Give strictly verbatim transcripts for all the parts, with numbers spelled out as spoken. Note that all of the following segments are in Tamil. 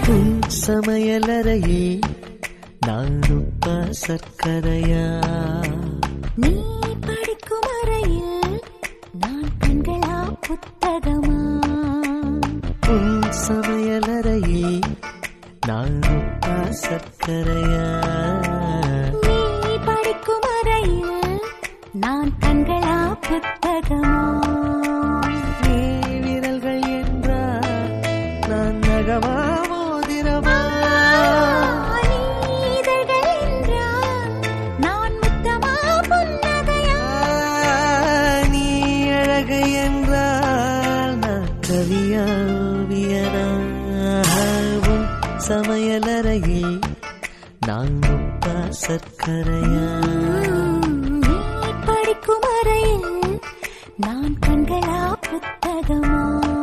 உன் சமையலறையே நான் உப்பா சர்க்கரையா? நீ படிக்கும் அறையில் நான் கண்களா புத்தகமா? உன் சமையலறையே நான் உப்பா சர்க்கரையா? நீ படிக்கும் அறையில் நான் கண்களா புத்தகமா? நீ விரல்கள் என்றால் நான் நகமா மோதிரமா? நீ இதழ்கள் என்றால் நான் முத்தமா புன்னகையா? நீ அழகு என்றால் நான் கவியா ஓவியனா? உன் சமையலறையே நான் உப்பா சர்க்கரையா? நீ படிக்கும் அறையில் நான் கண்களா புத்தகமா?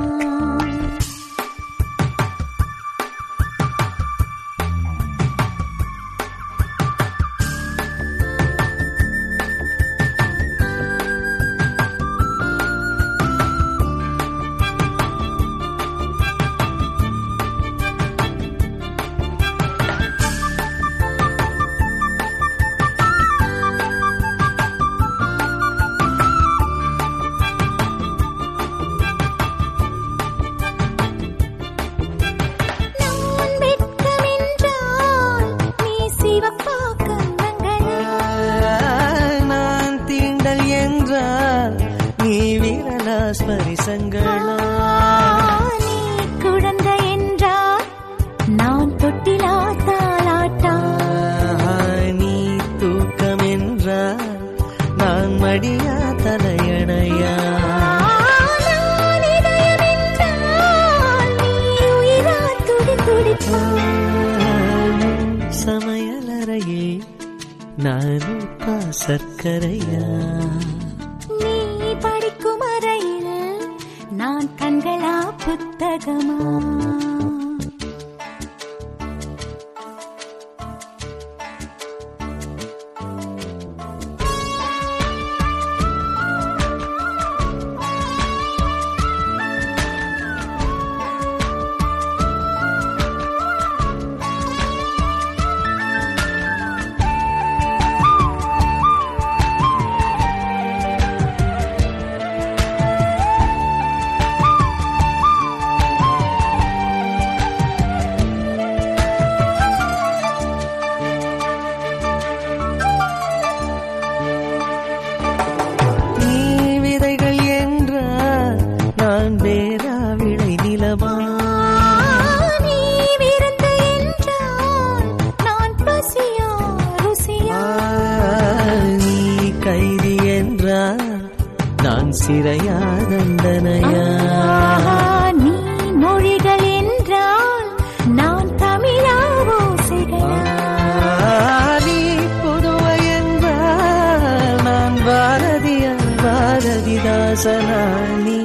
ஸ்பரிசங்களா? நீ குழந்தை என்றால் நான் தொட்டிலா தாலாட்டா? நீ தூக்கம் என்றால் நான் மடியா தலையணையா? நான் இதயம் என்றால் நீ உயிரா துடி துடிப்பா? சமையலறையே நான் உப்பா சர்க்கரையா? நீ படிக்கும் அறையில் நான் கண்களா புத்தகமா? கைதி என்றால் நான் சிறையா தண்டனையா? நீ மொழிகள் என்றால் நான் தமிழா ஓசைகளா? நீ புதுவை என்றால் நான் பாரதியா பாரதிதாசனா? நீ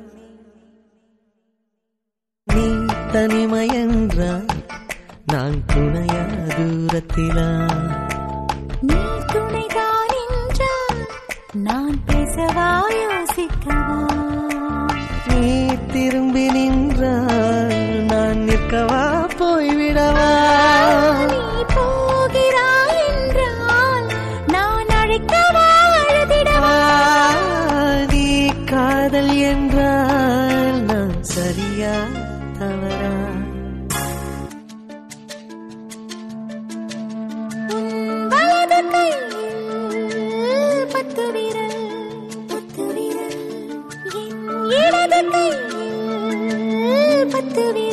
நீ தனிமை என்றால் நான் துணையா தூரத்திலா? நீ துணைதான் என்றால் நான் பேசவா யோசிக்கவா? நீ திரும்பி நின்றால் நான் நிற்கவா போய்விடவா? நீ போகிறாய் என்றால் நான் அழைக்கவா அழுதிடவா? நீ காதல் என்றால் நான் சரியா தவறா? பத்து விரல் பத்து விரல் என் இடது கையில் பத்து விரல்